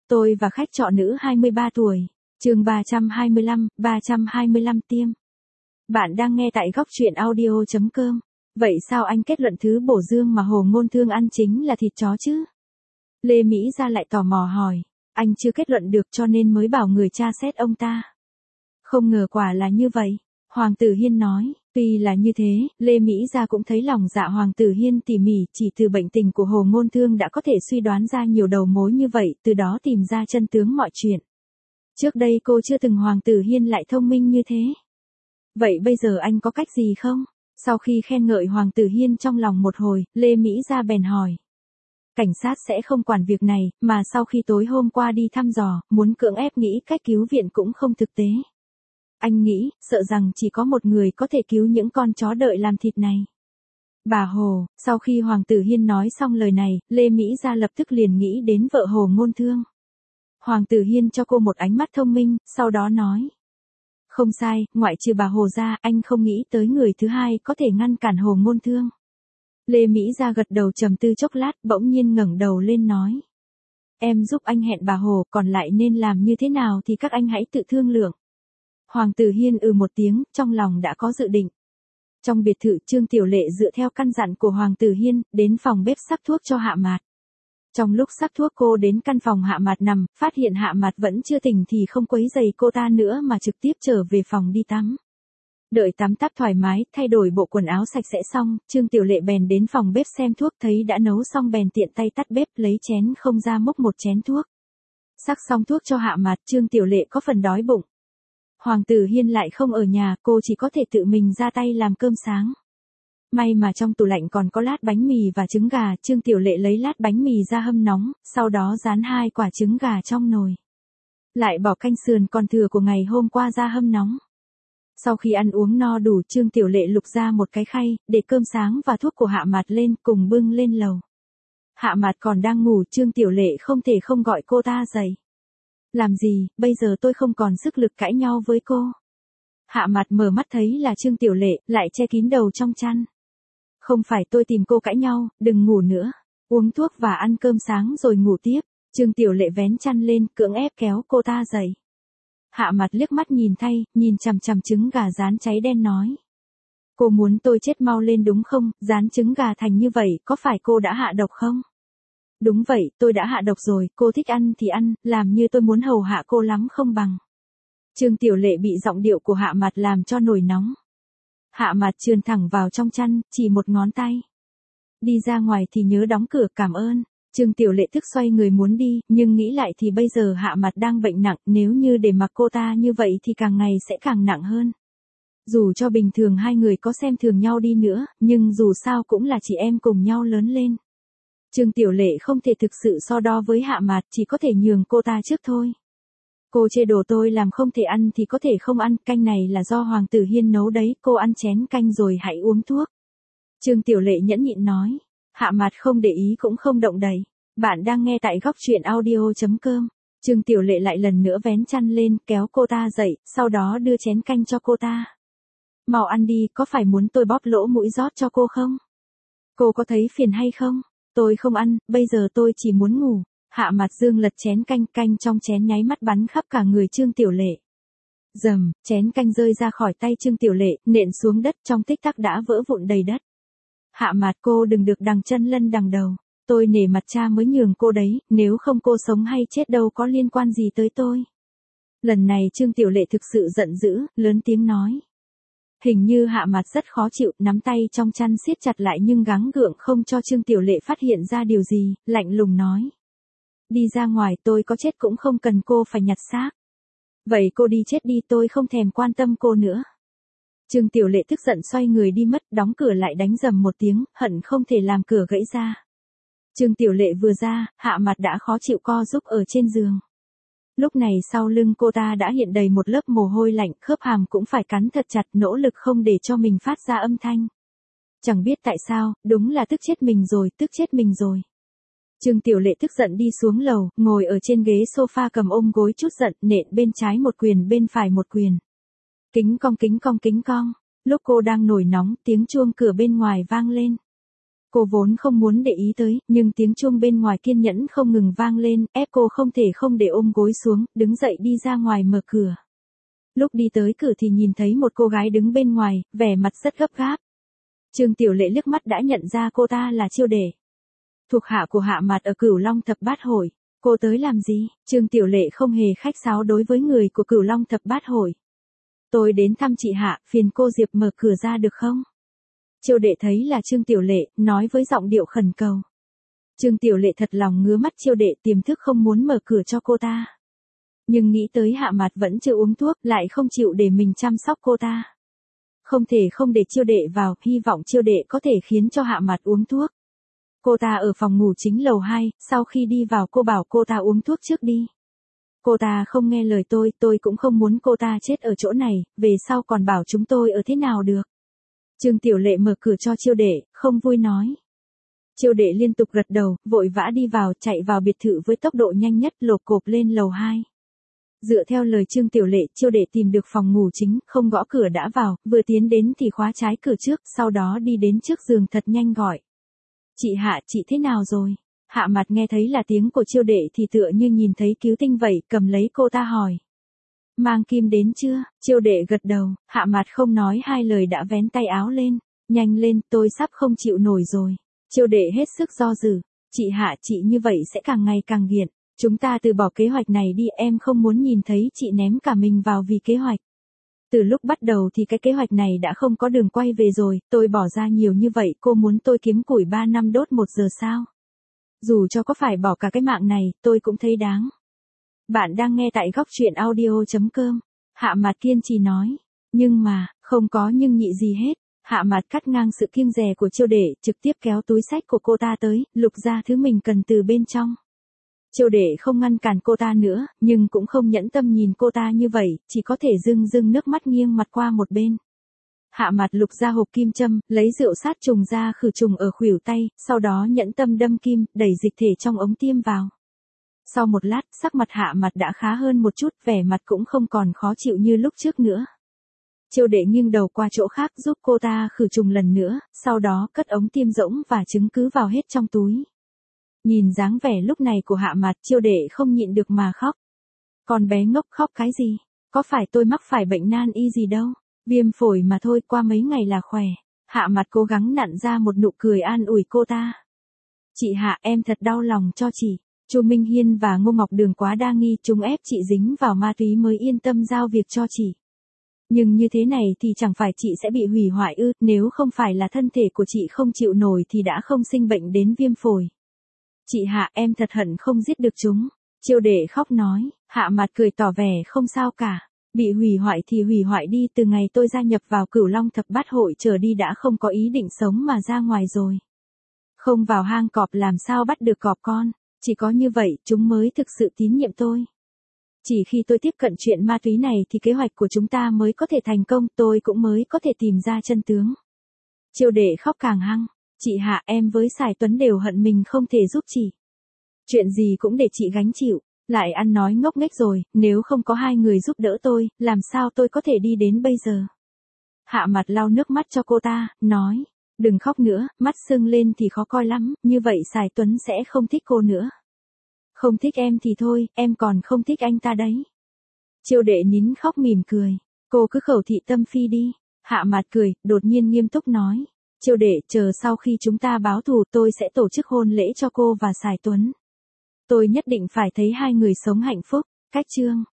Tôi và khách trọ nữ 23 tuổi. Chương 325 tiêm. Bạn đang nghe tại góc truyện audio.com. Vậy sao anh kết luận thứ bổ dương mà Hồ Ngôn Thương ăn chính là thịt chó chứ? Lê Mỹ Gia lại tò mò hỏi. Anh chưa kết luận được cho nên mới bảo người tra xét ông ta. Không ngờ quả là như vậy. Hoàng Tử Hiên nói. Tuy là như thế, Lê Mỹ Gia cũng thấy lòng dạ Hoàng Tử Hiên tỉ mỉ, chỉ từ bệnh tình của Hồ Ngôn Thương đã có thể suy đoán ra nhiều đầu mối như vậy, từ đó tìm ra chân tướng mọi chuyện. Trước đây cô chưa từng Hoàng Tử Hiên lại thông minh như thế. Vậy bây giờ anh có cách gì không? Sau khi khen ngợi Hoàng Tử Hiên trong lòng một hồi, Lê Mỹ Gia bèn hỏi. Cảnh sát sẽ không quản việc này, mà sau khi tối hôm qua đi thăm dò, muốn cưỡng ép nghĩ cách cứu viện cũng không thực tế. Anh nghĩ, sợ rằng chỉ có một người có thể cứu những con chó đợi làm thịt này. Bà Hồ, sau khi Hoàng Tử Hiên nói xong lời này, Lê Mỹ Gia lập tức liền nghĩ đến vợ Hồ Ngôn Thương. Hoàng Tử Hiên cho cô một ánh mắt thông minh, sau đó nói. Không sai, ngoại trừ bà Hồ ra, anh không nghĩ tới người thứ hai có thể ngăn cản Hồ Ngôn Thương. Lê Mỹ Gia gật đầu trầm tư chốc lát, bỗng nhiên ngẩng đầu lên nói. Em giúp anh hẹn bà Hồ, còn lại nên làm như thế nào thì các anh hãy tự thương lượng. Hoàng Tử Hiên một tiếng, trong lòng đã có dự định. Trong biệt thự, Trương Tiểu Lệ dựa theo căn dặn của Hoàng Tử Hiên, đến phòng bếp sắp thuốc cho Hạ Mạt. Trong lúc sắp thuốc cô đến căn phòng Hạ Mạt nằm, phát hiện Hạ Mạt vẫn chưa tỉnh thì không quấy rầy cô ta nữa mà trực tiếp trở về phòng đi tắm. Đợi tắm táp thoải mái, thay đổi bộ quần áo sạch sẽ xong, Trương Tiểu Lệ bèn đến phòng bếp xem thuốc, thấy đã nấu xong bèn tiện tay tắt bếp, lấy chén không ra múc một chén thuốc. Sắc xong thuốc cho Hạ Mạt, Trương Tiểu Lệ có phần đói bụng. Hoàng Tử Hiên lại không ở nhà, cô chỉ có thể tự mình ra tay làm cơm sáng. May mà trong tủ lạnh còn có lát bánh mì và trứng gà, Trương Tiểu Lệ lấy lát bánh mì ra hâm nóng, sau đó rán 2 quả trứng gà trong nồi. Lại bỏ canh sườn còn thừa của ngày hôm qua ra hâm nóng. Sau khi ăn uống no đủ, Trương Tiểu Lệ lục ra một cái khay, để cơm sáng và thuốc của Hạ Mạt lên, cùng bưng lên lầu. Hạ Mạt còn đang ngủ, Trương Tiểu Lệ không thể không gọi cô ta dậy. Làm gì, bây giờ tôi không còn sức lực cãi nhau với cô. Hạ Mạt mở mắt thấy là Trương Tiểu Lệ, lại che kín đầu trong chăn. Không phải tôi tìm cô cãi nhau, đừng ngủ nữa. Uống thuốc và ăn cơm sáng rồi ngủ tiếp. Trương Tiểu Lệ vén chăn lên, cưỡng ép kéo cô ta dậy. Hạ Mạt liếc mắt nhìn thay, nhìn chằm chằm trứng gà rán cháy đen nói. Cô muốn tôi chết mau lên đúng không, rán trứng gà thành như vậy, có phải cô đã hạ độc không? Đúng vậy, tôi đã hạ độc rồi, cô thích ăn thì ăn, làm như tôi muốn hầu hạ cô lắm không bằng. Trương Tiểu Lệ bị giọng điệu của Hạ Mạt làm cho nổi nóng. Hạ Mạt trườn thẳng vào trong chăn, chỉ một ngón tay. Đi ra ngoài thì nhớ đóng cửa, cảm ơn. Trương Tiểu Lệ thức xoay người muốn đi, nhưng nghĩ lại thì bây giờ Hạ Mạt đang bệnh nặng, nếu như để mặc cô ta như vậy thì càng ngày sẽ càng nặng hơn. Dù cho bình thường hai người có xem thường nhau đi nữa, nhưng dù sao cũng là chị em cùng nhau lớn lên. Trương Tiểu Lệ không thể thực sự so đo với Hạ Mạt, chỉ có thể nhường cô ta trước thôi. Cô chê đồ tôi làm không thể ăn thì có thể không ăn, canh này là do Hoàng Tử Hiên nấu đấy, cô ăn chén canh rồi hãy uống thuốc. Trương Tiểu Lệ nhẫn nhịn nói. Hạ Mạt không để ý cũng không động đậy. Bạn đang nghe tại góc truyện audio.com. Trương Tiểu Lệ lại lần nữa vén chăn lên, kéo cô ta dậy, sau đó đưa chén canh cho cô ta. Mau ăn đi, có phải muốn tôi bóp lỗ mũi rót cho cô không? Cô có thấy phiền hay không? Tôi không ăn, bây giờ tôi chỉ muốn ngủ. Hạ Mạt Dương lật chén canh trong chén nháy mắt bắn khắp cả người Trương Tiểu Lệ. Dầm, chén canh rơi ra khỏi tay Trương Tiểu Lệ, nện xuống đất, trong tích tắc đã vỡ vụn đầy đất. Hạ Mạt, cô đừng được đằng chân lân đằng đầu. Tôi nể mặt cha mới nhường cô đấy, nếu không cô sống hay chết đâu có liên quan gì tới tôi. Lần này Trương Tiểu Lệ thực sự giận dữ, lớn tiếng nói. Hình như Hạ Mạt rất khó chịu, nắm tay trong chăn siết chặt lại nhưng gắng gượng không cho Trương Tiểu Lệ phát hiện ra điều gì, lạnh lùng nói. Đi ra ngoài, tôi có chết cũng không cần cô phải nhặt xác. Vậy cô đi chết đi, tôi không thèm quan tâm cô nữa. Trương Tiểu Lệ tức giận xoay người đi mất, đóng cửa lại đánh rầm một tiếng, hận không thể làm cửa gãy ra. Trương Tiểu Lệ vừa ra, Hạ Mạt đã khó chịu co rúm ở trên giường. Lúc này sau lưng cô ta đã hiện đầy một lớp mồ hôi lạnh, khớp hàm cũng phải cắn thật chặt, nỗ lực không để cho mình phát ra âm thanh. Chẳng biết tại sao, đúng là tức chết mình rồi, tức chết mình rồi. Trương Tiểu Lệ tức giận đi xuống lầu, ngồi ở trên ghế sofa cầm ôm gối chút giận, nện bên trái một quyền bên phải một quyền. Kính cong kính cong kính cong. Lúc cô đang nổi nóng, tiếng chuông cửa bên ngoài vang lên. Cô vốn không muốn để ý tới, nhưng tiếng chuông bên ngoài kiên nhẫn không ngừng vang lên, ép cô không thể không để ôm gối xuống, đứng dậy đi ra ngoài mở cửa. Lúc đi tới cửa thì nhìn thấy một cô gái đứng bên ngoài, vẻ mặt rất gấp gáp. Trương Tiểu Lệ liếc mắt đã nhận ra cô ta là Chiêu Đệ, thuộc hạ của Hạ Mạt ở Cửu Long Thập Bát Hội. Cô tới làm gì? Trương Tiểu Lệ không hề khách sáo đối với người của Cửu Long Thập Bát Hội. Tôi đến thăm chị Hạ, phiền cô Diệp mở cửa ra được không? Chiêu Đệ thấy là Trương Tiểu Lệ, nói với giọng điệu khẩn cầu. Trương Tiểu Lệ thật lòng ngứa mắt Chiêu Đệ, tiềm thức không muốn mở cửa cho cô ta. Nhưng nghĩ tới Hạ Mạt vẫn chưa uống thuốc, lại không chịu để mình chăm sóc cô ta. Không thể không để Chiêu Đệ vào, hy vọng Chiêu Đệ có thể khiến cho Hạ Mạt uống thuốc. Cô ta ở phòng ngủ chính lầu 2, sau khi đi vào cô bảo cô ta uống thuốc trước đi. Cô ta không nghe lời tôi cũng không muốn cô ta chết ở chỗ này, về sau còn bảo chúng tôi ở thế nào được. Trương Tiểu Lệ mở cửa cho Chiêu Đệ, không vui nói. Chiêu Đệ liên tục gật đầu, vội vã đi vào, chạy vào biệt thự với tốc độ nhanh nhất, lộp cộp lên lầu 2. Dựa theo lời Trương Tiểu Lệ, Chiêu Đệ tìm được phòng ngủ chính, không gõ cửa đã vào, vừa tiến đến thì khóa trái cửa trước, sau đó đi đến trước giường thật nhanh gọi. Chị Hạ, chị thế nào rồi? Hạ Mạt nghe thấy là tiếng của Chiêu Đệ thì tựa như nhìn thấy cứu tinh vậy, cầm lấy cô ta hỏi. Mang kim đến chưa? Chiêu Đệ gật đầu, Hạ Mạt không nói hai lời đã vén tay áo lên. Nhanh lên, tôi sắp không chịu nổi rồi. Chiêu Đệ hết sức do dự. Chị Hạ, chị như vậy sẽ càng ngày càng nghiện. Chúng ta từ bỏ kế hoạch này đi, em không muốn nhìn thấy chị ném cả mình vào vì kế hoạch. Từ lúc bắt đầu thì cái kế hoạch này đã không có đường quay về rồi, tôi bỏ ra nhiều như vậy, cô muốn tôi kiếm củi 3 năm đốt 1 giờ sao? Dù cho có phải bỏ cả cái mạng này, tôi cũng thấy đáng. Bạn đang nghe tại góc truyện audio.com. Hạ Mạt kiên trì nói. Nhưng mà, không có nhưng nhị gì hết. Hạ Mạt cắt ngang sự kiêng dè của Chiêu Đệ, trực tiếp kéo túi xách của cô ta tới, lục ra thứ mình cần từ bên trong. Chiêu Đệ không ngăn cản cô ta nữa, nhưng cũng không nhẫn tâm nhìn cô ta như vậy, chỉ có thể rưng nước mắt nghiêng mặt qua một bên. Hạ Mạt lục ra hộp kim châm, lấy rượu sát trùng ra khử trùng ở khuỷu tay, sau đó nhẫn tâm đâm kim, đẩy dịch thể trong ống tiêm vào. Sau một lát, sắc mặt Hạ Mạt đã khá hơn một chút, vẻ mặt cũng không còn khó chịu như lúc trước nữa. Chiêu Đệ nghiêng đầu qua chỗ khác giúp cô ta khử trùng lần nữa, sau đó cất ống tiêm rỗng và chứng cứ vào hết trong túi. Nhìn dáng vẻ lúc này của Hạ Mạt, Chiêu Đệ không nhịn được mà khóc. Con bé ngốc khóc cái gì? Có phải tôi mắc phải bệnh nan y gì đâu? Viêm phổi mà thôi, qua mấy ngày là khỏe. Hạ Mạt cố gắng nặn ra một nụ cười an ủi cô ta. Chị Hạ, em thật đau lòng cho chị. Chu Minh Hiên và Ngô Ngọc Đường quá đa nghi, chúng ép chị dính vào ma túy mới yên tâm giao việc cho chị. Nhưng như thế này thì chẳng phải chị sẽ bị hủy hoại ư? Nếu không phải là thân thể của chị không chịu nổi thì đã không sinh bệnh đến viêm phổi. Chị Hạ, em thật hận không giết được chúng. Chiêu Đệ khóc nói. Hạ Mạt cười tỏ vẻ không sao cả. Bị hủy hoại thì hủy hoại đi, từ ngày tôi gia nhập vào Cửu Long Thập Bát Hội trở đi đã không có ý định sống mà ra ngoài rồi. Không vào hang cọp làm sao bắt được cọp con, chỉ có như vậy chúng mới thực sự tín nhiệm tôi. Chỉ khi tôi tiếp cận chuyện ma túy này thì kế hoạch của chúng ta mới có thể thành công, tôi cũng mới có thể tìm ra chân tướng. Chiêu Đệ khóc càng hăng. Chị Hạ, em với Sài Tuấn đều hận mình không thể giúp chị. Chuyện gì cũng để chị gánh chịu. Lại ăn nói ngốc nghếch rồi, nếu không có hai người giúp đỡ tôi, làm sao tôi có thể đi đến bây giờ? Hạ Mạt lau nước mắt cho cô ta, nói. Đừng khóc nữa, mắt sưng lên thì khó coi lắm, như vậy Sài Tuấn sẽ không thích cô nữa. Không thích em thì thôi, em còn không thích anh ta đấy. Chiêu Đệ nín khóc mỉm cười. Cô cứ khẩu thị tâm phi đi. Hạ Mạt cười, đột nhiên nghiêm túc nói. Chiêu Đệ, chờ sau khi chúng ta báo thù tôi sẽ tổ chức hôn lễ cho cô và Sài Tuấn. Tôi nhất định phải thấy hai người sống hạnh phúc. Cách chương